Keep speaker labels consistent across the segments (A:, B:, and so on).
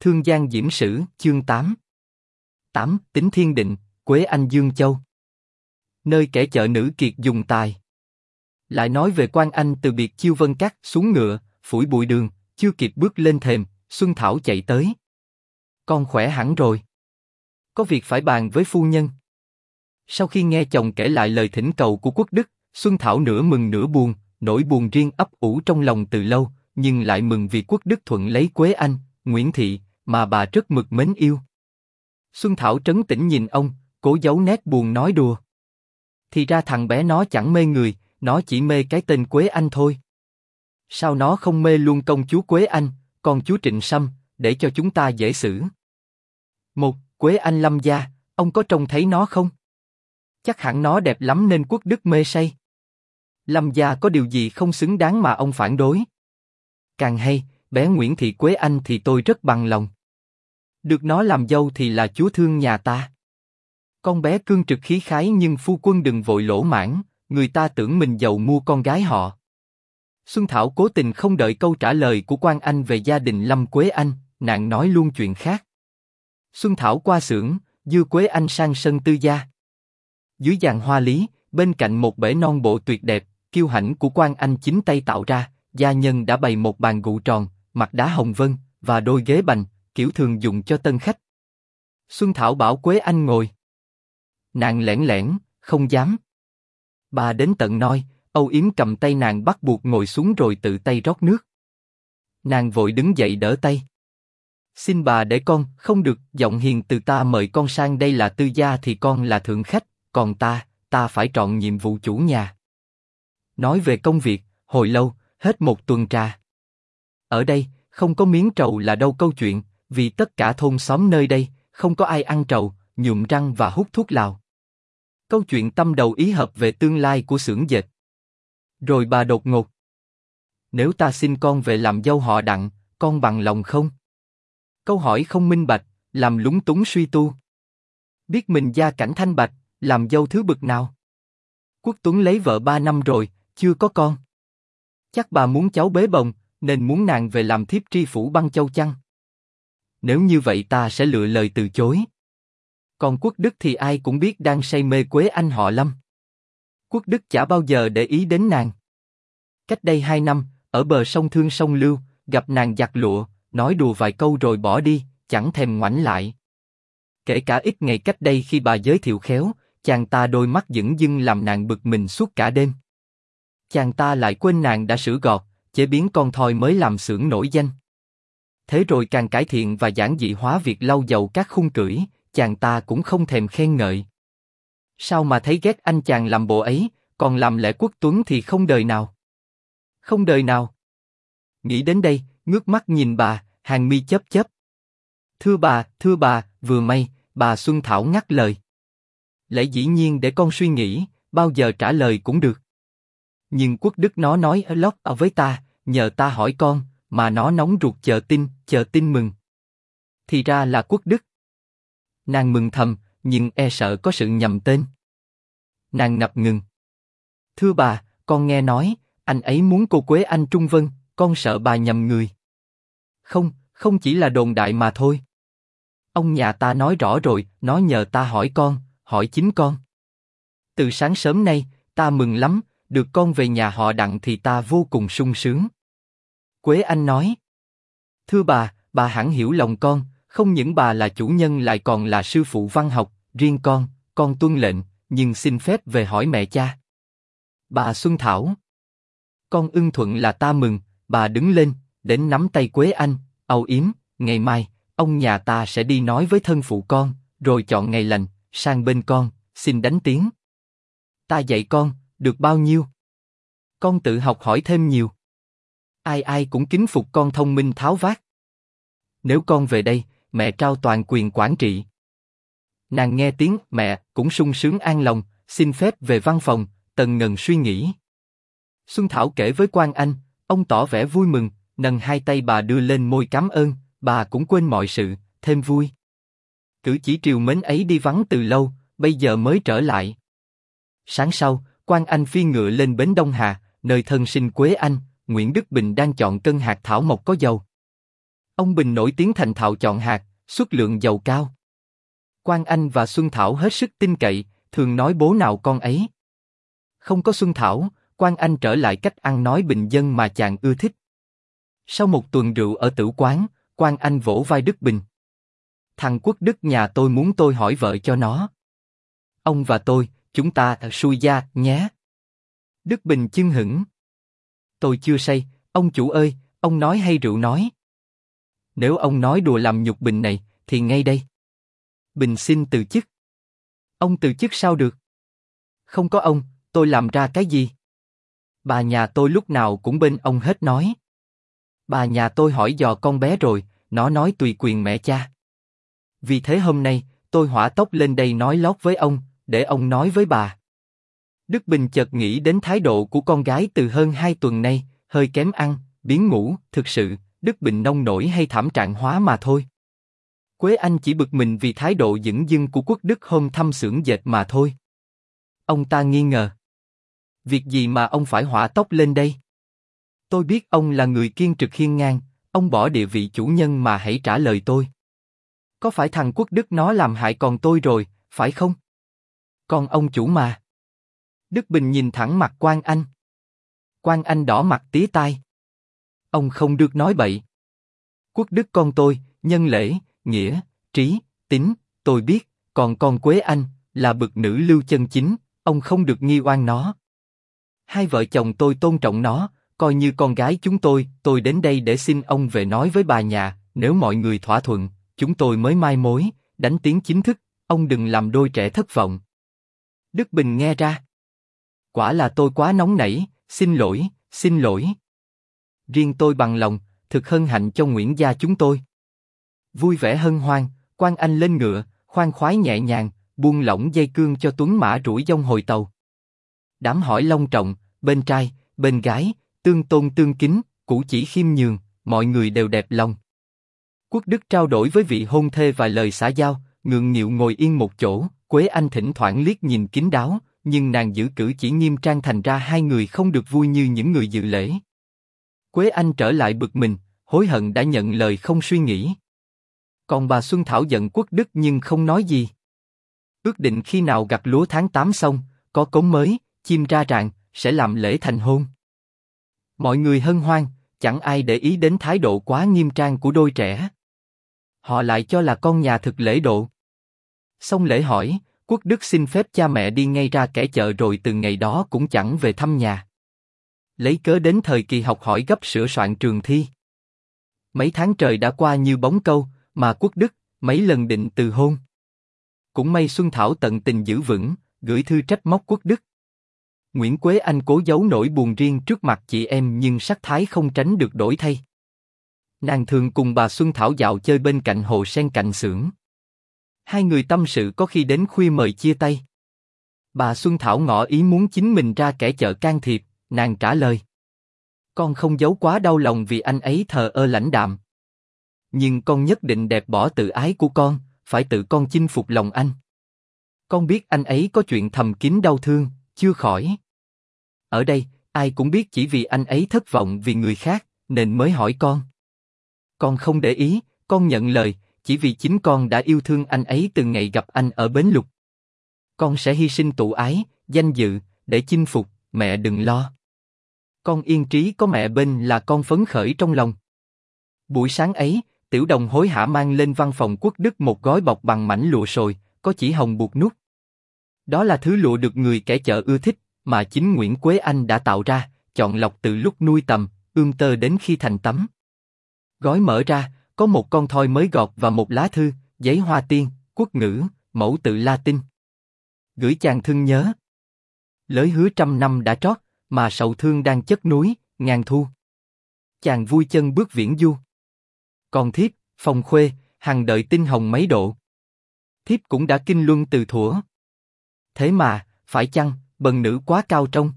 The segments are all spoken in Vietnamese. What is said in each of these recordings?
A: Thương Giang Diễm Sử, chương 8. 8. Tính Thiên Định, Quế Anh Dương Châu. Nơi kẻ chợ nữ kiệt dùng tài. Lại nói về Quan Anh từ biệt Chiêu Vân Các xuống ngựa, phủi bụi đường, chưa kịp bước lên thềm, Xuân Thảo chạy tới. Con khỏe hẳn rồi. Có việc phải bàn với phu nhân. Sau khi nghe chồng kể lại lời thỉnh cầu của Quốc Đức, Xuân Thảo nửa mừng nửa buồn, nỗi buồn riêng ấp ủ trong lòng từ lâu, nhưng lại mừng vì Quốc Đức thuận lấy Quế Anh, Nguyễn Thị, mà bà rất mực mến yêu. Xuân Thảo trấn tĩnh nhìn ông, cố giấu nét buồn nói đùa. Thì ra thằng bé nó chẳng mê người, nó chỉ mê cái tên Quế Anh thôi. Sao nó không mê luôn công chúa Quế Anh, con chúa Trịnh Sâm, để cho chúng ta dễ xử? Một, Quế Anh Lâm gia, ông có trông thấy nó không? Chắc hẳn nó đẹp lắm nên Quốc Đức mê say. Lâm gia có điều gì không xứng đáng mà ông phản đối? Càng hay, bé Nguyễn Thị Quế Anh thì tôi rất bằng lòng. Được nó làm dâu thì là chúa thương nhà ta. Con bé cương trực khí khái nhưng phu quân đừng vội lỗ mãn, người ta tưởng mình giàu mua con gái họ. Xuân Thảo cố tình không đợi câu trả lời của Quan Anh về gia đình Lâm Quế Anh, nàng nói luôn chuyện khác. Xuân Thảo qua xưởng, đưa Quế Anh sang sân tư gia. Dưới giàn hoa lý, bên cạnh một bể non bộ tuyệt đẹp, kiêu hãnh của Quan Anh chính tay tạo ra, gia nhân đã bày một bàn gụ tròn, mặt đá hồng vân và đôi ghế bành, kiểu thường dùng cho tân khách. Xuân Thảo bảo Quế Anh ngồi. Nàng lẻn lẻn, không dám. Bà đến tận nơi, âu yếm cầm tay nàng bắt buộc ngồi xuống rồi tự tay rót nước. Nàng vội đứng dậy đỡ tay. Xin bà để con, không được, giọng hiền từ ta mời con sang đây là tư gia thì con là thượng khách, còn ta phải trọn nhiệm vụ chủ nhà. Nói về công việc, hồi lâu, hết một tuần trà. Ở đây, không có miếng trầu là đâu câu chuyện, vì tất cả thôn xóm nơi đây, không có ai ăn trầu, nhuộm răng và hút thuốc lào. Câu chuyện tâm đầu ý hợp về tương lai của xưởng dệt. Rồi bà đột ngột. Nếu ta xin con về làm dâu họ Đặng, con bằng lòng không? Câu hỏi không minh bạch, làm lúng túng suy tu. Biết mình gia cảnh thanh bạch, làm dâu thứ bực nào? Quốc Tuấn lấy vợ 3 năm rồi, chưa có con. Chắc bà muốn cháu bế bồng, nên muốn nàng về làm thiếp tri phủ Băng Châu chăng? Nếu như vậy ta sẽ lựa lời từ chối. Còn Quốc Đức thì ai cũng biết đang say mê Quế Anh họ Lâm. Quốc Đức chả bao giờ để ý đến nàng. Cách đây 2 năm, ở bờ sông Thương sông Lưu, gặp nàng giặt lụa, nói đùa vài câu rồi bỏ đi, chẳng thèm ngoảnh lại. Kể cả ít ngày cách đây khi bà giới thiệu khéo, chàng ta đôi mắt dửng dưng làm nàng bực mình suốt cả đêm. Chàng ta lại quên nàng đã sửa gọt, chế biến con thoi mới làm xưởng nổi danh. Thế rồi càng cải thiện và giản dị hóa việc lau dầu các khung cưỡi, chàng ta cũng không thèm khen ngợi. Sao mà thấy ghét anh chàng làm bộ ấy, còn làm lẽ Quốc Tuấn thì không đời nào. Không đời nào. Nghĩ đến đây, ngước mắt nhìn bà, hàng mi chớp chớp. Thưa bà, vừa may, bà Xuân Thảo ngắt lời. Lẽ dĩ nhiên để con suy nghĩ, bao giờ trả lời cũng được. Nhưng Quốc Đức nó nói lót với ta, nhờ ta hỏi con, mà nó nóng ruột chờ tin mừng. Thì ra là Quốc Đức. Nàng mừng thầm, nhưng e sợ có sự nhầm tên. Nàng ngập ngừng. Thưa bà, con nghe nói, anh ấy muốn cô Quế Anh Trung Vân, con sợ bà nhầm người. Không chỉ là đồn đại mà thôi. Ông nhà ta nói rõ rồi, nó nhờ ta hỏi con, hỏi chính con. Từ sáng sớm nay, ta mừng lắm, được con về nhà họ Đặng thì ta vô cùng sung sướng. Quế Anh nói. Thưa bà hẳn hiểu lòng con, không những bà là chủ nhân lại còn là sư phụ văn học, riêng con tuân lệnh, nhưng xin phép về hỏi mẹ cha. Bà Xuân Thảo. Con ưng thuận là ta mừng, bà đứng lên, đến nắm tay Quế Anh, âu yếm, ngày mai, ông nhà ta sẽ đi nói với thân phụ con, rồi chọn ngày lành, sang bên con, xin đánh tiếng. Ta dạy con, được bao nhiêu? Con tự học hỏi thêm nhiều. Ai cũng kính phục con thông minh tháo vát. Nếu con về đây, mẹ trao toàn quyền quản trị. Nàng nghe tiếng mẹ, cũng sung sướng an lòng, xin phép về văn phòng, tần ngần suy nghĩ. Xuân Thảo kể với Quan Anh, ông tỏ vẻ vui mừng, nâng hai tay bà đưa lên môi cảm ơn, bà cũng quên mọi sự, thêm vui. Cử chỉ triều mến ấy đi vắng từ lâu, bây giờ mới trở lại. Sáng sau, Quan Anh phi ngựa lên bến Đông Hà, nơi thân sinh Quế Anh, Nguyễn Đức Bình đang chọn cân hạt thảo mộc có dầu. Ông Bình nổi tiếng thành thạo chọn hạt, xuất lượng dầu cao. Quang Anh và Xuân Thảo hết sức tin cậy, thường nói bố nào con ấy. Không có Xuân Thảo, Quang Anh trở lại cách ăn nói bình dân mà chàng ưa thích. Sau một tuần rượu ở tử quán, Quang Anh vỗ vai Đức Bình. Thằng Quốc Đức nhà tôi muốn tôi hỏi vợ cho nó. Ông và tôi, chúng ta xui gia nhé. Đức Bình chưng hửng. Tôi chưa say, ông chủ ơi, ông nói hay rượu nói. Nếu ông nói đùa làm nhục Bình này, thì ngay đây. Bình xin từ chức. Ông từ chức sao được? Không có ông, tôi làm ra cái gì? Bà nhà tôi lúc nào cũng bên ông hết nói. Bà nhà tôi hỏi dò con bé rồi, nó nói tùy quyền mẹ cha. Vì thế hôm nay, tôi hỏa tốc lên đây nói lót với ông, để ông nói với bà. Đức Bình chợt nghĩ đến thái độ của con gái từ hơn 2 tuần nay, hơi kém ăn, biếng ngủ, thực sự, Đức Bình nông nổi hay thảm trạng hóa mà thôi. Quế Anh chỉ bực mình vì thái độ dửng dưng của Quốc Đức hôm thăm xưởng dệt mà thôi. Ông ta nghi ngờ. Việc gì mà ông phải hỏa tốc lên đây? Tôi biết ông là người kiên trực hiên ngang, ông bỏ địa vị chủ nhân mà hãy trả lời tôi. Có phải thằng Quốc Đức nó làm hại còn tôi rồi, phải không? Con ông chủ mà. Đức Bình nhìn thẳng mặt Quang Anh. Quang Anh đỏ mặt tía tai. Ông không được nói bậy. Quốc Đức con tôi, nhân lễ, nghĩa, trí, tín, tôi biết, còn con Quế Anh, là bậc nữ lưu chân chính, ông không được nghi oan nó. Hai vợ chồng tôi tôn trọng nó, coi như con gái chúng tôi đến đây để xin ông về nói với bà nhà, nếu mọi người thỏa thuận, chúng tôi mới mai mối, đánh tiếng chính thức, ông đừng làm đôi trẻ thất vọng. Đức Bình nghe ra. Quả là tôi quá nóng nảy, xin lỗi, xin lỗi. Riêng tôi bằng lòng, thực hân hạnh cho Nguyễn gia chúng tôi. Vui vẻ hân hoan, Quang Anh lên ngựa, khoan khoái nhẹ nhàng, buông lỏng dây cương cho tuấn mã rủi dông hồi tàu. Đám hỏi long trọng, bên trai, bên gái, tương tôn tương kính, cũ chỉ khiêm nhường, mọi người đều đẹp lòng. Quốc Đức trao đổi với vị hôn thê vài lời xã giao, ngượng nghịu ngồi yên một chỗ. Quế Anh thỉnh thoảng liếc nhìn kín đáo, nhưng nàng giữ cử chỉ nghiêm trang thành ra hai người không được vui như những người dự lễ. Quế Anh trở lại bực mình, hối hận đã nhận lời không suy nghĩ. Còn bà Xuân Thảo giận Quốc Đức nhưng không nói gì. Ước định khi nào gặt lúa tháng 8 xong, có cống mới, chim ra rạng, sẽ làm lễ thành hôn. Mọi người hân hoan, chẳng ai để ý đến thái độ quá nghiêm trang của đôi trẻ. Họ lại cho là con nhà thực lễ độ. Xong lễ hỏi, Quốc Đức xin phép cha mẹ đi ngay ra kẻ chợ rồi từ ngày đó cũng chẳng về thăm nhà. Lấy cớ đến thời kỳ học hỏi gấp sửa soạn trường thi. Mấy tháng trời đã qua như bóng câu, mà Quốc Đức mấy lần định từ hôn. Cũng may Xuân Thảo tận tình giữ vững, gửi thư trách móc Quốc Đức. Nguyễn Quế Anh cố giấu nỗi buồn riêng trước mặt chị em nhưng sắc thái không tránh được đổi thay. Nàng thường cùng bà Xuân Thảo dạo chơi bên cạnh hồ sen cạnh xưởng. Hai người tâm sự có khi đến khuya mời chia tay. Bà Xuân Thảo ngỏ ý muốn chính mình ra kẻ chợ can thiệp, nàng trả lời. Con không giấu quá đau lòng vì anh ấy thờ ơ lãnh đạm. Nhưng con nhất định dẹp bỏ tự ái của con, phải tự con chinh phục lòng anh. Con biết anh ấy có chuyện thầm kín đau thương, chưa khỏi. Ở đây, ai cũng biết chỉ vì anh ấy thất vọng vì người khác, nên mới hỏi con. Con không để ý, con nhận lời, chỉ vì chính con đã yêu thương anh ấy từ ngày gặp anh ở Bến Lục. Con sẽ hy sinh tụ ái, danh dự, để chinh phục, mẹ đừng lo. Con yên trí có mẹ bên là con phấn khởi trong lòng. Buổi sáng ấy, Tiểu Đồng hối hả mang lên văn phòng Quốc Đức một gói bọc bằng mảnh lụa sồi, có chỉ hồng buộc nút. Đó là thứ lụa được người kẻ chợ ưa thích, mà chính Nguyễn Quế Anh đã tạo ra, chọn lọc từ lúc nuôi tầm, ươm tơ đến khi thành tấm. Gói mở ra, có một con thoi mới gọt và một lá thư, giấy hoa tiên, quốc ngữ, mẫu tự Latin. Gửi chàng thương nhớ. Lới hứa 100 năm đã trót, mà sầu thương đang chất núi, ngàn thu. Chàng vui chân bước viễn du. Còn thiếp, Phòng Khuê, hằng đợi tinh hồng mấy độ. Thiếp cũng đã kinh luân từ thuở. Thế mà, phải chăng, bần nữ quá cao trông,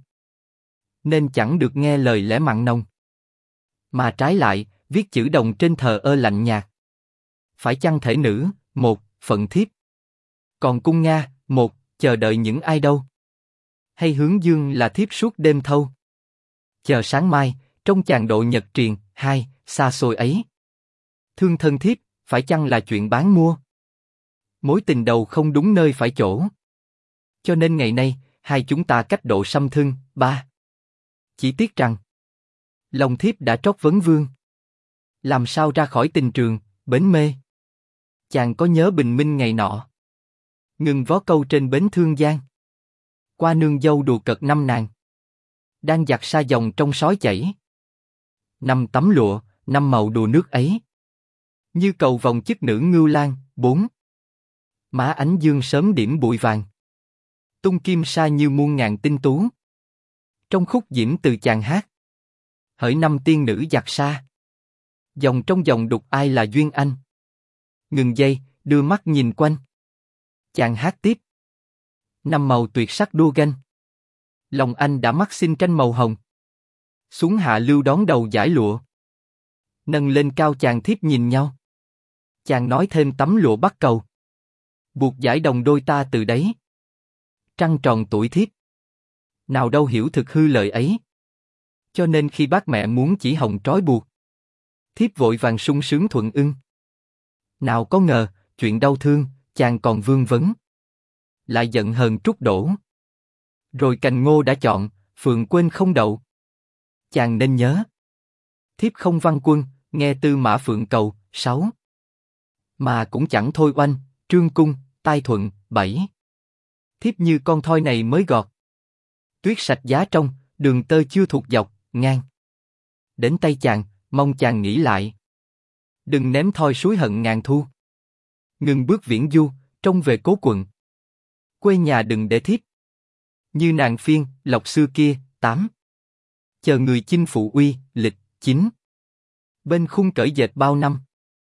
A: nên chẳng được nghe lời lẽ mặn nồng. Mà trái lại, viết chữ đồng trên thờ ơ lạnh nhạt. Phải chăng thể nữ, một, phận thiếp. Còn cung Nga, một, chờ đợi những ai đâu. Hay hướng dương là thiếp suốt đêm thâu. Chờ sáng mai, trong chàng độ nhật triền, hai, xa xôi ấy. Thương thân thiếp, phải chăng là chuyện bán mua? Mối tình đầu không đúng nơi phải chỗ. Cho nên ngày nay, hai chúng ta cách độ xăm thân, 3. Chỉ tiếc rằng, lòng thiếp đã trót vấn vương. Làm sao ra khỏi tình trường, bến mê? Chàng có nhớ bình minh ngày nọ? Ngừng vó câu trên bến Thương Giang. Qua nương dâu đùa cợt năm nàng. Đang giặt sa dòng trong sói chảy. Năm tấm lụa, năm màu đùa nước ấy. Như cầu vòng chức nữ ngưu lang, 4. Má ánh dương sớm điểm bụi vàng. Tung kim sa như muôn ngàn tinh tú. Trong khúc diễm từ chàng hát. Hỡi năm tiên nữ giặt sa. Dòng trong dòng đục ai là duyên anh. Ngừng giây, đưa mắt nhìn quanh. Chàng hát tiếp. Năm màu tuyệt sắc đua ganh. Lòng anh đã mắc xin tranh màu hồng. Xuống hạ lưu đón đầu giải lụa. Nâng lên cao chàng thiếp nhìn nhau. Chàng nói thêm tấm lụa bắt cầu. Buộc giải đồng đôi ta từ đấy. Trăng tròn tuổi thiếp. Nào đâu hiểu thực hư lời ấy. Cho nên khi bác mẹ muốn chỉ hồng trói buộc. Thiếp vội vàng sung sướng thuận ưng. Nào có ngờ, chuyện đau thương, chàng còn vương vấn. Lại giận hờn trút đổ. Rồi cành ngô đã chọn, phường quên không đậu. Chàng nên nhớ. Thiếp không văn quân, nghe Tư Mã Phượng cầu, 6. Mà cũng chẳng thôi oanh, trương cung, tai thuận, 7. Thiếp như con thoi này mới gọt. Tuyết sạch giá trong, đường tơ chưa thuộc dọc, ngang. Đến tay chàng, mong chàng nghĩ lại. Đừng ném thoi suối hận ngàn thu. Ngừng bước viễn du, trông về cố quận. Quê nhà đừng để thiếp. Như nàng phiên, lộc xưa kia, 8. Chờ người chinh phụ uy, lịch, 9. Bên khung cởi dệt bao năm.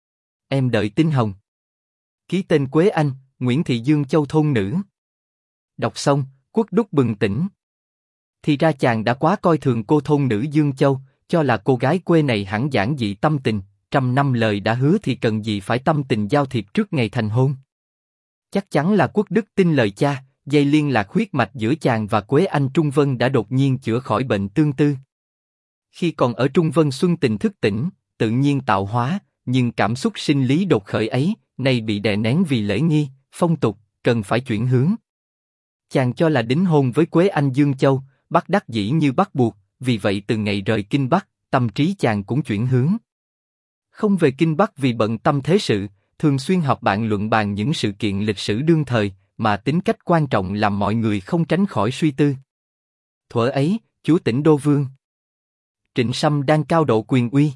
A: Em đợi tin hồng. Ký tên Quế Anh, Nguyễn Thị Dương Châu thôn nữ. Đọc xong, Quốc Đúc bừng tỉnh. Thì ra chàng đã quá coi thường cô thôn nữ Dương Châu, cho là cô gái quê này hẳn giản dị tâm tình, 100 năm lời đã hứa thì cần gì phải tâm tình giao thiệp trước ngày thành hôn. Chắc chắn là Quốc Đức tin lời cha, dây liên lạc huyết mạch giữa chàng và Quế Anh Trung Vân đã đột nhiên chữa khỏi bệnh tương tư. Khi còn ở Trung Vân xuân tình thức tỉnh, tự nhiên tạo hóa, nhưng cảm xúc sinh lý đột khởi ấy, nay bị đè nén vì lễ nghi, phong tục, cần phải chuyển hướng. Chàng cho là đính hôn với Quế Anh Dương Châu, bắt đắc dĩ như bắt buộc, vì vậy từ ngày rời Kinh Bắc, tâm trí chàng cũng chuyển hướng. Không về Kinh Bắc vì bận tâm thế sự, thường xuyên họp bạn luận bàn những sự kiện lịch sử đương thời, mà tính cách quan trọng làm mọi người không tránh khỏi suy tư. Thuở ấy, chúa tỉnh Đô Vương Trịnh Sâm đang cao độ quyền uy.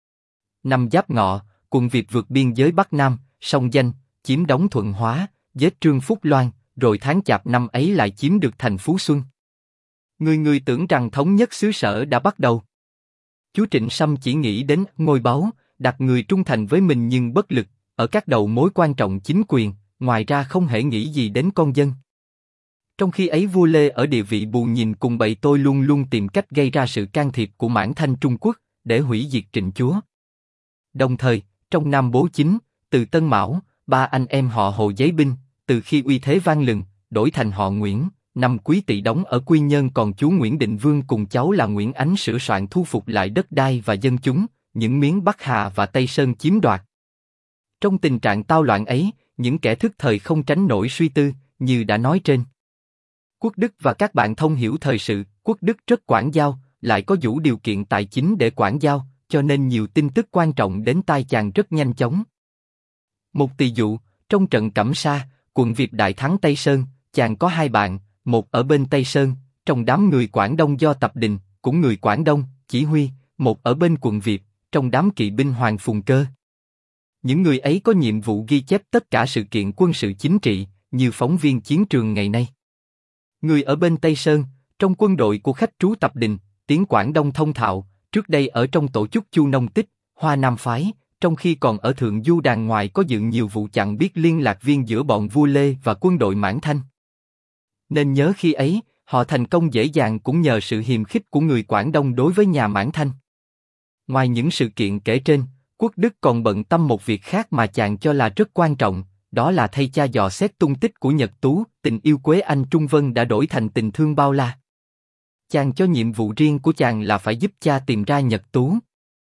A: Năm Giáp Ngọ, quân Việt vượt biên giới Bắc Nam, song danh, chiếm đóng Thuận Hóa, giết Trương Phúc Loan, rồi tháng Chạp năm ấy lại chiếm được thành Phú Xuân. Người tưởng rằng thống nhất xứ sở đã bắt đầu. Chúa Trịnh Sâm chỉ nghĩ đến ngôi báu, đặt người trung thành với mình nhưng bất lực, ở các đầu mối quan trọng chính quyền, ngoài ra không hề nghĩ gì đến con dân. Trong khi ấy vua Lê ở địa vị bù nhìn cùng bầy tôi luôn luôn tìm cách gây ra sự can thiệp của Mãn Thanh Trung Quốc, để hủy diệt Trịnh chúa. Đồng thời, trong Nam Bố Chính, từ Tân Mão, 3 anh em họ Hồ giấy binh, từ khi uy thế vang lừng, đổi thành họ Nguyễn, năm Quý Tỵ đóng ở Quy Nhơn còn chú Nguyễn Định Vương cùng cháu là Nguyễn Ánh sửa soạn thu phục lại đất đai và dân chúng, những miếng Bắc Hà và Tây Sơn chiếm đoạt. Trong tình trạng tao loạn ấy, những kẻ thức thời không tránh nổi suy tư, như đã nói trên. Quốc Đức và các bạn thông hiểu thời sự, Quốc Đức rất quảng giao, lại có đủ điều kiện tài chính để quảng giao, cho nên nhiều tin tức quan trọng đến tai chàng rất nhanh chóng. Một tỳ dụ, trong trận Cẩm Sa, quận Việt đại thắng Tây Sơn, chàng có 2 bạn, một ở bên Tây Sơn, trong đám người Quảng Đông do Tập Đình, cũng người Quảng Đông, chỉ huy, một ở bên quận Việt, trong đám kỵ binh Hoàng Phùng Cơ. Những người ấy có nhiệm vụ ghi chép tất cả sự kiện quân sự chính trị, như phóng viên chiến trường ngày nay. Người ở bên Tây Sơn, trong quân đội của khách trú Tập Đình, tiếng Quảng Đông thông thạo, trước đây ở trong tổ chức Chu Nông Tích, Hoa Nam Phái, trong khi còn ở Thượng Du đàng ngoài có dựng nhiều vụ chặn biết liên lạc viên giữa bọn vua Lê và quân đội Mãn Thanh. Nên nhớ khi ấy, họ thành công dễ dàng cũng nhờ sự hiềm khích của người Quảng Đông đối với nhà Mãn Thanh. Ngoài những sự kiện kể trên, Quốc Đức còn bận tâm một việc khác mà chàng cho là rất quan trọng, đó là thay cha dò xét tung tích của Nhật Tú, tình yêu Quế Anh Trung Vân đã đổi thành tình thương bao la. Chàng cho nhiệm vụ riêng của chàng là phải giúp cha tìm ra Nhật Tú.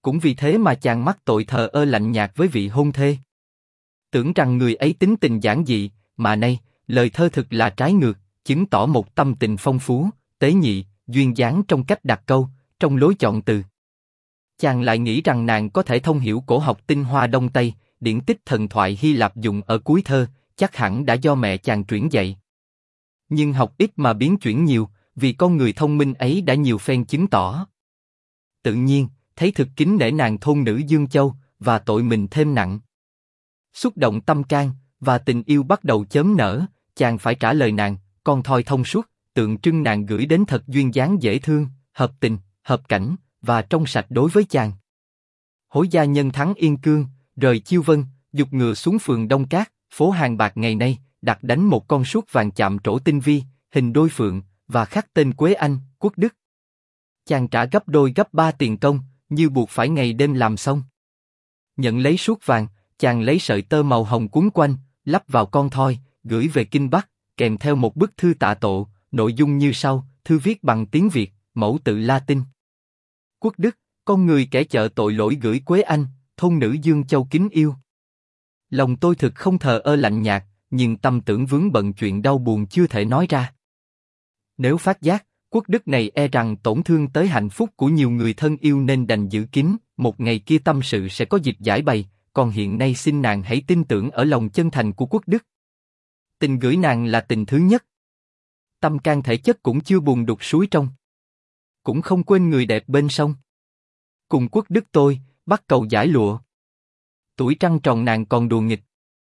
A: cũng vì thế mà chàng mắc tội thờ ơ lạnh nhạt với vị hôn thê. Tưởng rằng người ấy tính tình giản dị, mà nay, lời thơ thực là trái ngược, chứng tỏ một tâm tình phong phú, tế nhị, duyên dáng trong cách đặt câu, trong lối chọn từ. Chàng lại nghĩ rằng nàng có thể thông hiểu cổ học tinh hoa Đông Tây, điển tích thần thoại Hy Lạp dùng ở cuối thơ, chắc hẳn đã do mẹ chàng truyền dạy. Nhưng học ít mà biến chuyển nhiều, vì con người thông minh ấy đã nhiều phen chứng tỏ. Tự nhiên, thấy thực kính nể nàng thôn nữ Dương Châu, và tội mình thêm nặng. Xúc động tâm can, và tình yêu bắt đầu chớm nở, chàng phải trả lời nàng, con thoi thông suốt, tượng trưng nàng gửi đến thật duyên dáng dễ thương, hợp tình, hợp cảnh, và trong sạch đối với chàng. Hối gia nhân thắng Yên Cương, rời Chiêu Vân, dục ngựa xuống phường Đông Cát, phố Hàng Bạc ngày nay, đặt đánh một con sút vàng chạm trổ tinh vi, hình đôi phượng, và khắc tên Quế Anh, quốc đức. Chàng trả gấp đôi gấp ba tiền công, như buộc phải ngày đêm làm xong. Nhận lấy sút vàng, chàng lấy sợi tơ màu hồng quấn quanh, lắp vào con thoi, gửi về Kinh Bắc, kèm theo một bức thư tạ tội, nội dung như sau, thư viết bằng tiếng Việt, mẫu tự Latin. Quốc đức, con người kẻ chợ tội lỗi gửi Quế Anh, thôn nữ Dương Châu kính yêu. Lòng tôi thực không thờ ơ lạnh nhạt, nhưng tâm tưởng vướng bận chuyện đau buồn chưa thể nói ra. Nếu phát giác, quốc đức này e rằng tổn thương tới hạnh phúc của nhiều người thân yêu nên đành giữ kín, một ngày kia tâm sự sẽ có dịp giải bày, còn hiện nay xin nàng hãy tin tưởng ở lòng chân thành của quốc đức. Tình gửi nàng là tình thứ nhất. Tâm can thể chất cũng chưa buồn đục suối trong. Cũng không quên người đẹp bên sông. Cùng quốc đức tôi, bắt cầu giải lụa. Tuổi trăng tròn nàng còn đùa nghịch.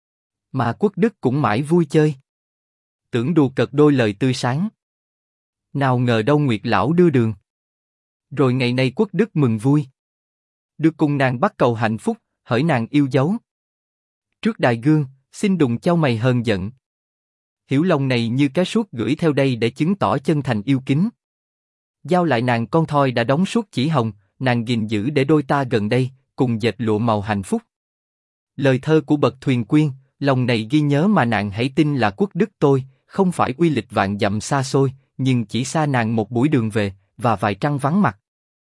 A: Mà quốc đức cũng mãi vui chơi. Tưởng đùa cợt đôi lời tươi sáng. Nào ngờ đâu Nguyệt lão đưa đường. Rồi ngày nay quốc đức mừng vui. Được cùng nàng bắt cầu hạnh phúc, hỡi nàng yêu dấu. Trước đài gương, xin đùng chau mày hờn giận. Hiểu lòng này như cái suốt gửi theo đây để chứng tỏ chân thành yêu kính. Giao lại nàng con thoi đã đóng suốt chỉ hồng, nàng gìn giữ để đôi ta gần đây, cùng dệt lụa màu hạnh phúc. Lời thơ của bậc thuyền quyên, lòng này ghi nhớ mà nàng hãy tin là quốc đức tôi, không phải uy lịch vạn dặm xa xôi, nhưng chỉ xa nàng một buổi đường về, và vài trăng vắng mặt.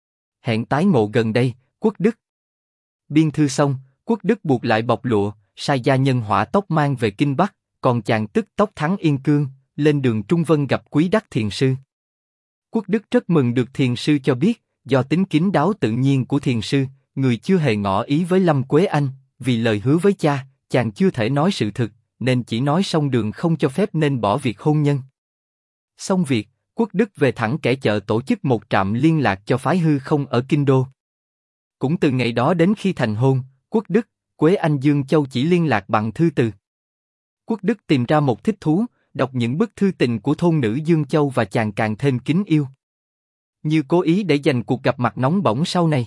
A: Hẹn tái ngộ gần đây, quốc đức. Biên thư xong, quốc đức buộc lại bọc lụa, sai gia nhân hỏa tốc mang về Kinh Bắc, còn chàng tức tốc thắng Yên Cương, lên đường Trung Vân gặp Quý Đắc Thiền sư. Quốc đức rất mừng được thiền sư cho biết, do tính kín đáo tự nhiên của thiền sư, người chưa hề ngỏ ý với Lâm Quế Anh, vì lời hứa với cha, chàng chưa thể nói sự thực, nên chỉ nói xong đường không cho phép nên bỏ việc hôn nhân. Xong việc, quốc đức về thẳng Kẻ Chợ tổ chức một trạm liên lạc cho phái hư không ở Kinh Đô. Cũng từ ngày đó đến khi thành hôn, quốc đức, Quế Anh Dương Châu chỉ liên lạc bằng thư từ. Quốc đức tìm ra một thích thú, đọc những bức thư tình của thôn nữ Dương Châu và chàng càng thêm kính yêu. Như cố ý để dành cuộc gặp mặt nóng bỏng sau này.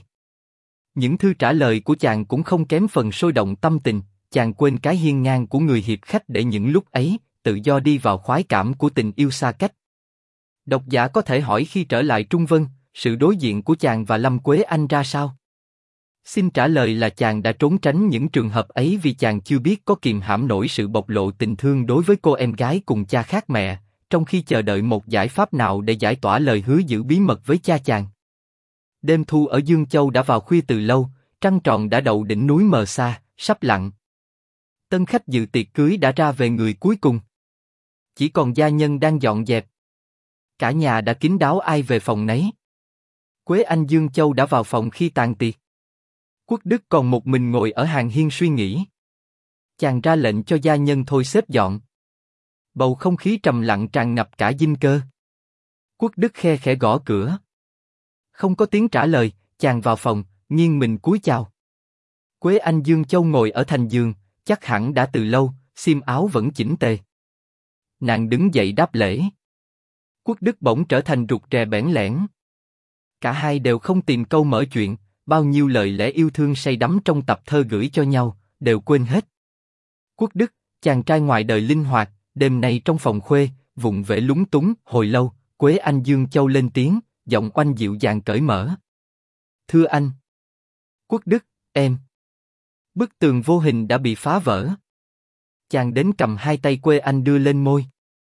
A: Những thư trả lời của chàng cũng không kém phần sôi động tâm tình, chàng quên cái hiên ngang của người hiệp khách để những lúc ấy, tự do đi vào khoái cảm của tình yêu xa cách. Độc giả có thể hỏi khi trở lại Trung Vân, sự đối diện của chàng và Lâm Quế Anh ra sao? Xin trả lời là chàng đã trốn tránh những trường hợp ấy vì chàng chưa biết có kìm hãm nổi sự bộc lộ tình thương đối với cô em gái cùng cha khác mẹ, trong khi chờ đợi một giải pháp nào để giải tỏa lời hứa giữ bí mật với cha chàng. Đêm thu ở Dương Châu đã vào khuya từ lâu, trăng tròn đã đậu đỉnh núi mờ xa, sắp lặn. Tân khách dự tiệc cưới đã ra về người cuối cùng. Chỉ còn gia nhân đang dọn dẹp. Cả nhà đã kín đáo ai về phòng nấy. Quế Anh Dương Châu đã vào phòng khi tàn tiệc. Quốc đức còn một mình ngồi ở hàng hiên suy nghĩ. Chàng ra lệnh cho gia nhân thôi xếp dọn. Bầu không khí trầm lặng tràn ngập cả dinh cơ. Quốc đức khe khẽ gõ cửa. Không có tiếng trả lời, chàng vào phòng, nghiêng mình cúi chào. Quế Anh Dương Châu ngồi ở thành giường, chắc hẳn đã từ lâu, xiêm áo vẫn chỉnh tề. Nàng đứng dậy đáp lễ. Quốc đức bỗng trở thành rụt rè bẽn lẽn. Cả hai đều không tìm câu mở chuyện, bao nhiêu lời lẽ yêu thương say đắm trong tập thơ gửi cho nhau, đều quên hết. Quốc đức, chàng trai ngoài đời linh hoạt, đêm nay trong phòng khuê, vụng về lúng túng, hồi lâu, Quế Anh Dương Châu lên tiếng, giọng oanh dịu dàng cởi mở. Thưa anh. Quốc đức, em. Bức tường vô hình đã bị phá vỡ. Chàng đến cầm hai tay Quế Anh đưa lên môi.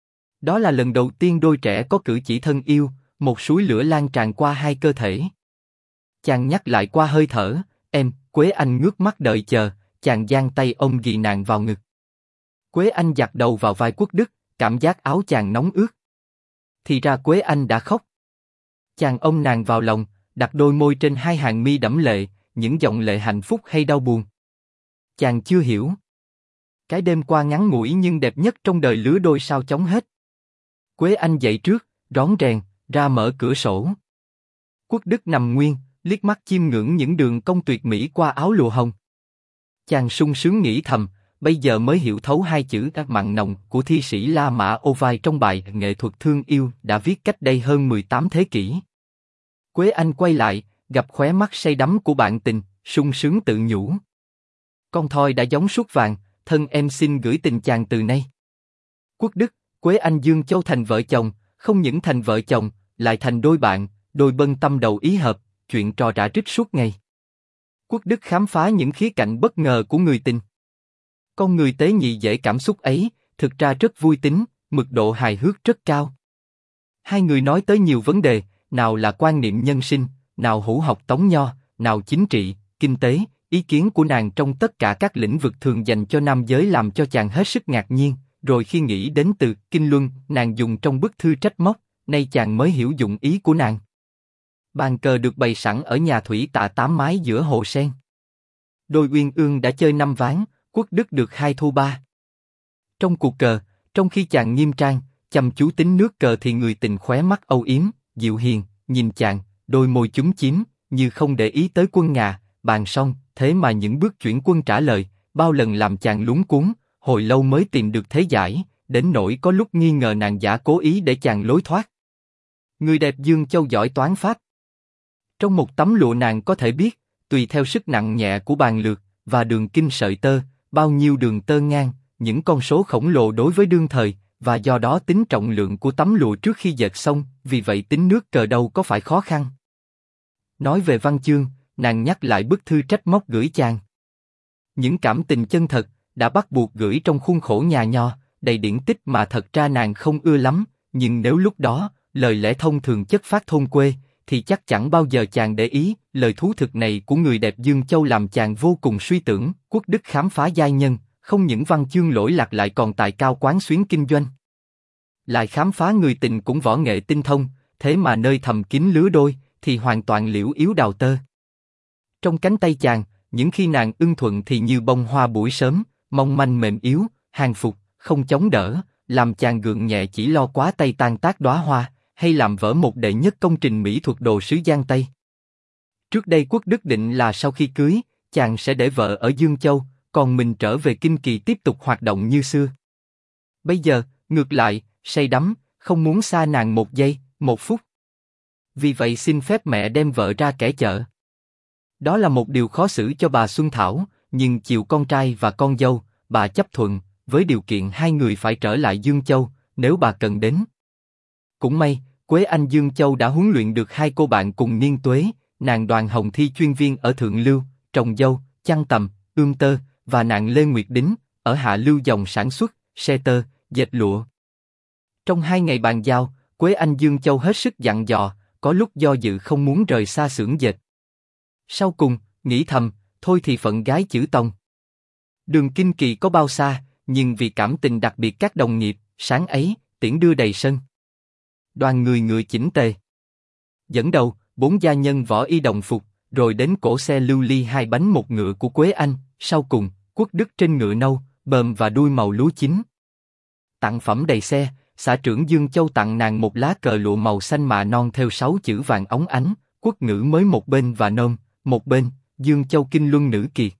A: Đó là lần đầu tiên đôi trẻ có cử chỉ thân yêu, một suối lửa lan tràn qua hai cơ thể. Chàng nhắc lại qua hơi thở, em, Quế Anh ngước mắt đợi chờ, chàng giang tay ôm ghì nàng vào ngực. Quế Anh dạt đầu vào vai Quốc Đức, cảm giác áo chàng nóng ướt. Thì ra Quế Anh đã khóc. Chàng ôm nàng vào lòng, đặt đôi môi trên hai hàng mi đẫm lệ, những dòng lệ hạnh phúc hay đau buồn. Chàng chưa hiểu. Cái đêm qua ngắn ngủi nhưng đẹp nhất trong đời lứa đôi sao chóng hết. Quế Anh dậy trước, rón rèn, ra mở cửa sổ. Quốc Đức nằm nguyên, liếc mắt chiêm ngưỡng những đường cong tuyệt mỹ qua áo lụa hồng. Chàng sung sướng nghĩ thầm, bây giờ mới hiểu thấu hai chữ mặn nồng của thi sĩ La Mã Ovid trong bài Nghệ thuật thương yêu đã viết cách đây hơn 18 thế kỷ. Quế Anh quay lại, gặp khóe mắt say đắm của bạn tình, sung sướng tự nhủ. Con thoi đã giống suốt vàng, thân em xin gửi tình chàng từ nay. Quốc Đức, Quế Anh Dương Châu thành vợ chồng, không những thành vợ chồng, lại thành đôi bạn, đôi bân tâm đầu ý hợp, chuyện trò rã rích suốt ngày. Quốc Đức khám phá những khía cạnh bất ngờ của người tình. Con người tế nhị dễ cảm xúc ấy, thực ra rất vui tính, mực độ hài hước rất cao. Hai người nói tới nhiều vấn đề, nào là quan niệm nhân sinh, nào hữu học tống nho, nào chính trị, kinh tế, ý kiến của nàng trong tất cả các lĩnh vực thường dành cho nam giới làm cho chàng hết sức ngạc nhiên. Rồi khi nghĩ đến từ kinh luân, nàng dùng trong bức thư trách móc, nay chàng mới hiểu dụng ý của nàng. Bàn cờ được bày sẵn ở nhà thủy tạ 8 mái giữa hồ sen. Đôi uyên ương đã chơi 5 ván, Quốc Đức được 2 thua 3. Trong cuộc cờ, trong khi chàng nghiêm trang, chăm chú tính nước cờ thì người tình khóe mắt âu yếm, dịu hiền, nhìn chàng, đôi môi chúm chím, như không để ý tới quân Ngà, bàn xong, thế mà những bước chuyển quân trả lời, bao lần làm chàng luống cuống, hồi lâu mới tìm được thế giải, đến nỗi có lúc nghi ngờ nàng giả cố ý để chàng lối thoát. Người đẹp Dương Châu giỏi toán pháp. Trong một tấm lụa nàng có thể biết, tùy theo sức nặng nhẹ của bàn lược và đường kinh sợi tơ, bao nhiêu đường tơ ngang, những con số khổng lồ đối với đương thời, và do đó tính trọng lượng của tấm lụa trước khi dệt xong, vì vậy tính nước cờ đâu có phải khó khăn. Nói về văn chương, nàng nhắc lại bức thư trách móc gửi chàng. Những cảm tình chân thật, đã bắt buộc gửi trong khuôn khổ nhà nho, đầy điển tích mà thật ra nàng không ưa lắm, nhưng nếu lúc đó, lời lẽ thông thường chất phát thôn quê, thì chắc chẳng bao giờ chàng để ý. Lời thú thực này của người đẹp Dương Châu làm chàng vô cùng suy tưởng. Quốc Đức khám phá giai nhân, không những văn chương lỗi lạc lại còn tài cao quán xuyến kinh doanh. Lại khám phá người tình cũng võ nghệ tinh thông, thế mà nơi thầm kín lứa đôi, thì hoàn toàn liễu yếu đào tơ. Trong cánh tay chàng, những khi nàng ưng thuận thì như bông hoa buổi sớm, mong manh mềm yếu, hàng phục, không chống đỡ, làm chàng gượng nhẹ chỉ lo quá tay tan tác đóa hoa, hay làm vỡ một đệ nhất công trình mỹ thuật đồ sứ Giang Tây. Trước đây Quốc Đức định là sau khi cưới, chàng sẽ để vợ ở Dương Châu, còn mình trở về Kinh Kỳ tiếp tục hoạt động như xưa. Bây giờ, ngược lại, say đắm, không muốn xa nàng một giây, một phút. Vì vậy xin phép mẹ đem vợ ra kẻ chợ. Đó là một điều khó xử cho bà Xuân Thảo, nhưng chiều con trai và con dâu, bà chấp thuận, với điều kiện hai người phải trở lại Dương Châu, nếu bà cần đến. Cũng may, Quế Anh Dương Châu đã huấn luyện được hai cô bạn cùng niên tuế, nàng Đoàn Hồng Thi chuyên viên ở Thượng Lưu, trồng dâu, chăn tằm, ươm tơ, và nàng Lê Nguyệt Đính, ở Hạ Lưu dòng sản xuất, xe tơ, dệt lụa. Trong 2 ngày bàn giao, Quế Anh Dương Châu hết sức dặn dò, có lúc do dự không muốn rời xa xưởng dệt. Sau cùng, nghĩ thầm, thôi thì phận gái chữ tông. Đường Kinh Kỳ có bao xa, nhưng vì cảm tình đặc biệt các đồng nghiệp, sáng ấy, tiễn đưa đầy sân. Đoàn người ngựa chỉnh tề. Dẫn đầu, 4 gia nhân võ y đồng phục, rồi đến cổ xe lưu ly 2 bánh một ngựa của Quế Anh, sau cùng, Quốc Đức trên ngựa nâu, bờm và đuôi màu lúa chín. Tặng phẩm đầy xe, xã trưởng Dương Châu tặng nàng một lá cờ lụa màu xanh mạ non theo 6 chữ vàng óng ánh, quốc ngữ mới một bên và nôm, một bên, Dương Châu Kinh Luân nữ kiệt.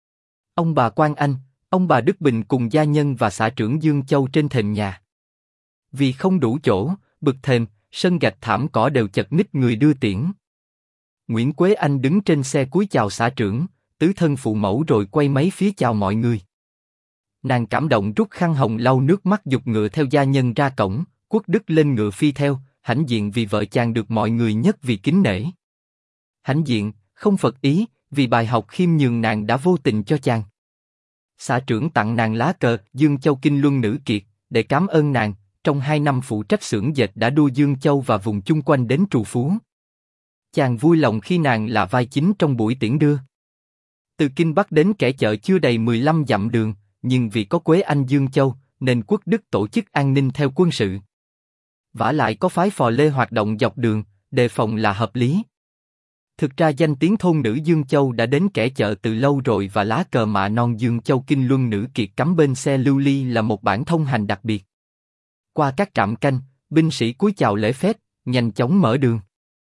A: Ông bà Quan Anh, ông bà Đức Bình cùng gia nhân và xã trưởng Dương Châu trên thềm nhà. Vì không đủ chỗ, bực thềm, sân gạch thảm cỏ đều chật ních người đưa tiễn. Nguyễn Quế Anh đứng trên xe cúi chào xã trưởng, tứ thân phụ mẫu rồi quay mấy phía chào mọi người. Nàng cảm động rút khăn hồng lau nước mắt giục ngựa theo gia nhân ra cổng, Quốc Đức lên ngựa phi theo, hãnh diện vì vợ chàng được mọi người nhất vì kính nể. Hãnh diện, không phật ý, vì bài học khiêm nhường nàng đã vô tình cho chàng. Xã trưởng tặng nàng lá cờ Dương Châu Kinh Luân nữ kiệt, để cảm ơn nàng, trong 2 năm phụ trách xưởng dệt đã đưa Dương Châu và vùng chung quanh đến trù phú. Chàng vui lòng khi nàng là vai chính trong buổi tiễn đưa. Từ Kinh Bắc đến Kẻ Chợ chưa đầy 15 dặm đường, nhưng vì có Quế Anh Dương Châu, nên Quốc Đức tổ chức an ninh theo quân sự. Vả lại có phái phò lê hoạt động dọc đường, đề phòng là hợp lý. Thực ra danh tiếng thôn nữ Dương Châu đã đến Kẻ Chợ từ lâu rồi và lá cờ mạ non Dương Châu Kinh Luân Nữ Kiệt cắm bên xe lưu ly là một bản thông hành đặc biệt. Qua các trạm canh, binh sĩ cúi chào lễ phép, nhanh chóng mở đường.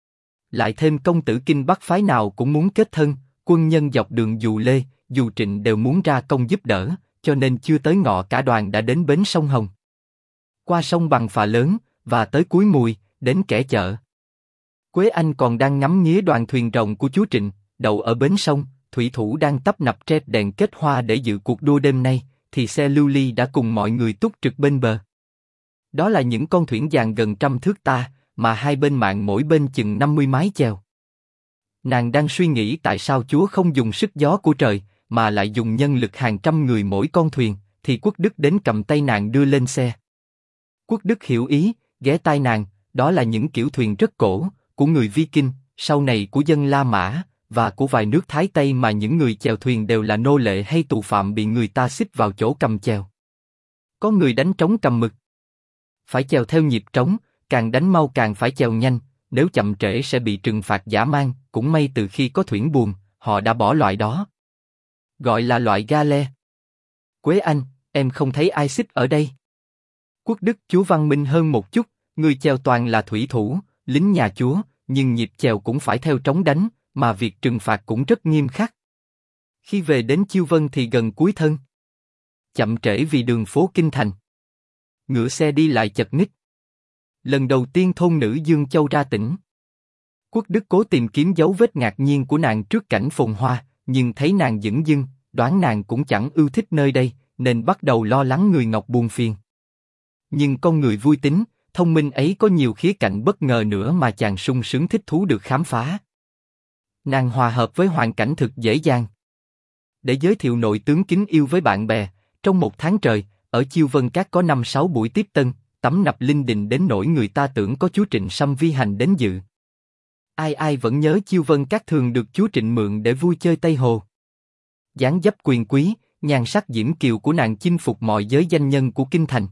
A: Lại thêm công tử Kinh Bắc phái nào cũng muốn kết thân, quân nhân dọc đường dù Lê, dù Trịnh đều muốn ra công giúp đỡ, cho nên chưa tới ngọ cả đoàn đã đến bến sông Hồng. Qua sông bằng phà lớn, và tới cuối Mùi, đến Kẻ Chợ. Quế Anh còn đang ngắm nghía đoàn thuyền rồng của chúa Trịnh, đậu ở bến sông, thủy thủ đang tấp nập trét đèn kết hoa để dự cuộc đua đêm nay, thì xe lưu ly đã cùng mọi người túc trực bên bờ. Đó là những con thuyền dàn gần 100 thước ta, mà hai bên mạn mỗi bên chừng 50 mái chèo. Nàng đang suy nghĩ tại sao Chúa không dùng sức gió của trời, mà lại dùng nhân lực hàng trăm người mỗi con thuyền, thì Quốc Đức đến cầm tay nàng đưa lên xe. Quốc Đức hiểu ý, ghé tai nàng, đó là những kiểu thuyền rất cổ, của người Viking, sau này của dân La Mã, và của vài nước Thái Tây mà những người chèo thuyền đều là nô lệ hay tù phạm bị người ta xích vào chỗ cầm chèo. Có người đánh trống cầm mực. Phải chèo theo nhịp trống, càng đánh mau càng phải chèo nhanh, nếu chậm trễ sẽ bị trừng phạt dã man, cũng may từ khi có thuyền buồm, họ đã bỏ loại đó. Gọi là loại ga le. Quế Anh, em không thấy ai xích ở đây. Quốc Đức chúa văn minh hơn một chút, người chèo toàn là thủy thủ, lính nhà chúa, nhưng nhịp chèo cũng phải theo trống đánh, mà việc trừng phạt cũng rất nghiêm khắc. Khi về đến Chiêu Vân thì gần cuối thân. Chậm trễ vì đường phố kinh thành. Ngựa xe đi lại chật ních. Lần đầu tiên thôn nữ Dương Châu ra tỉnh. Quốc Đức cố tìm kiếm dấu vết ngạc nhiên của nàng trước cảnh phồn hoa, nhưng thấy nàng dửng dưng, đoán nàng cũng chẳng ưa thích nơi đây, nên bắt đầu lo lắng người Ngọc buồn phiền. Nhưng con người vui tính, thông minh ấy có nhiều khía cạnh bất ngờ nữa mà chàng sung sướng thích thú được khám phá. Nàng hòa hợp với hoàn cảnh thực dễ dàng. Để giới thiệu nội tướng kính yêu với bạn bè, trong một tháng trời, ở Chiêu Vân Các có 5-6 buổi tiếp tân, tấp nập linh đình đến nỗi người ta tưởng có chúa Trịnh Sâm vi hành đến dự. Ai ai vẫn nhớ Chiêu Vân Các thường được chúa Trịnh mượn để vui chơi Tây Hồ. Dáng dấp quyền quý, nhan sắc diễm kiều của nàng chinh phục mọi giới danh nhân của kinh thành.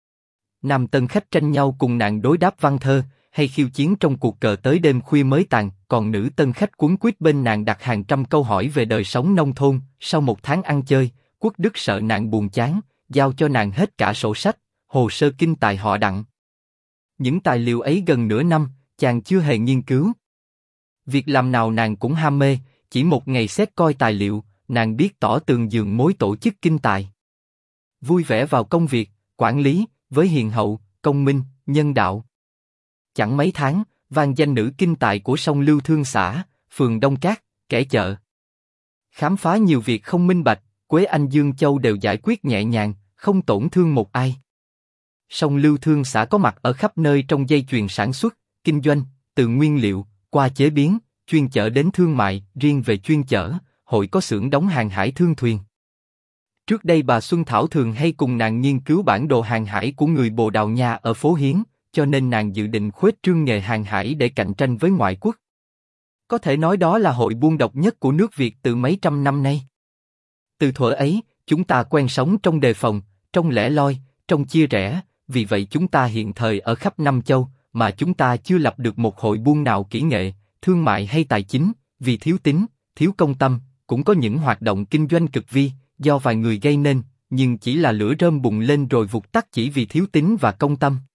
A: Nam tân khách tranh nhau cùng nàng đối đáp văn thơ, hay khiêu chiến trong cuộc cờ tới đêm khuya mới tàn, còn nữ tân khách cuống quýt bên nàng đặt hàng trăm câu hỏi về đời sống nông thôn. Sau một tháng ăn chơi, Quốc Đức sợ nàng buồn chán, giao cho nàng hết cả sổ sách, hồ sơ kinh tài họ Đặng. Những tài liệu ấy gần nửa năm, chàng chưa hề nghiên cứu. Việc làm nào nàng cũng ham mê, chỉ một ngày xét coi tài liệu, nàng biết tỏ tường giường mối tổ chức kinh tài. Vui vẻ vào công việc, quản lý, với hiền hậu, công minh, nhân đạo. Chẳng mấy tháng, vang danh nữ kinh tài của sông Lưu Thương xã, phường Đông Cát, Kẻ Chợ. Khám phá nhiều việc không minh bạch, Quế Anh Dương Châu đều giải quyết nhẹ nhàng, không tổn thương một ai. Sông Lưu Thương xã có mặt ở khắp nơi trong dây chuyền sản xuất, kinh doanh, từ nguyên liệu, qua chế biến, chuyên chở đến thương mại, riêng về chuyên chở, hội có xưởng đóng hàng hải thương thuyền. Trước đây bà Xuân Thảo thường hay cùng nàng nghiên cứu bản đồ hàng hải của người Bồ Đào Nha ở phố Hiến, cho nên nàng dự định khuếch trương nghề hàng hải để cạnh tranh với ngoại quốc. Có thể nói đó là hội buôn độc nhất của nước Việt từ mấy trăm năm nay. Từ thuở ấy, chúng ta quen sống trong đề phòng, trong lẻ loi, trong chia rẽ, vì vậy chúng ta hiện thời ở khắp năm châu, mà chúng ta chưa lập được một hội buôn nào kỹ nghệ, thương mại hay tài chính, vì thiếu tín, thiếu công tâm, cũng có những hoạt động kinh doanh cực vi, do vài người gây nên, nhưng chỉ là lửa rơm bùng lên rồi vụt tắt chỉ vì thiếu tín và công tâm.